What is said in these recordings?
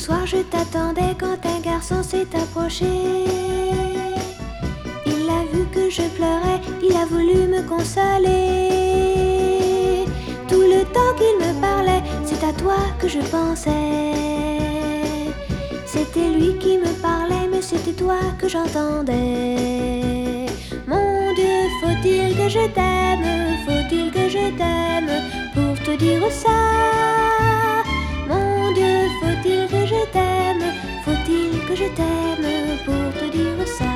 soir je t'attendais quand un garçon s'est approché. Il a vu que je pleurais, il a voulu me consoler. Tout le temps qu'il me parlait, c'est à toi que je pensais. C'était lui qui me parlait, mais c'était toi que j'entendais. Mon Dieu, faut-il que je t'aime, faut-il que je t'aime pour te dire ça? Mon Dieu, faut-il que je t'aime, faut-il que je t'aime pour te dire ça?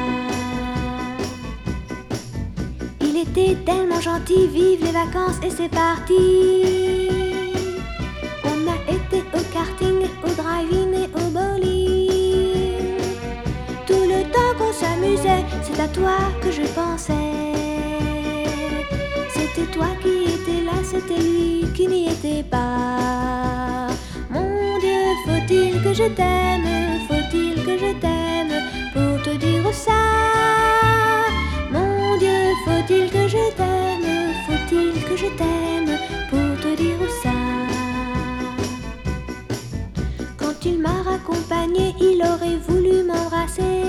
Il était tellement gentil, vive les vacances et c'est parti. On a été au karting, au drive-in et au bowling. Tout le temps qu'on s'amusait, c'est à toi que je pensais. C'était toi qui étais là, c'était lui qui n'y était pas. Mon Dieu, faut-il que je t'aime, faut-il que je t'aime pour te dire ça? Mon Dieu, faut-il que je t'aime, faut-il que je t'aime pour te dire ça? Quand il m'a raccompagné, il aurait voulu m'embrasser.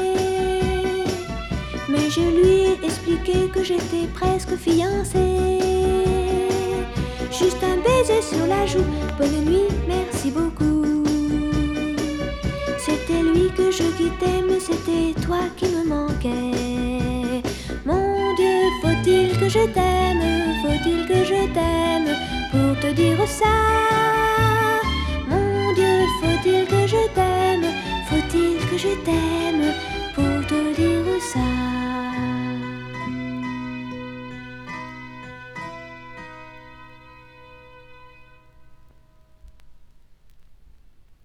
Mais je lui ai expliqué que j'étais presque fiancée. Juste un baiser sur la joue, bonne nuit, merci beaucoup. C'était lui que je quittais, mais c'était toi qui me manquais. Mon Dieu, faut-il que je t'aime, faut-il que je t'aime pour te dire ça?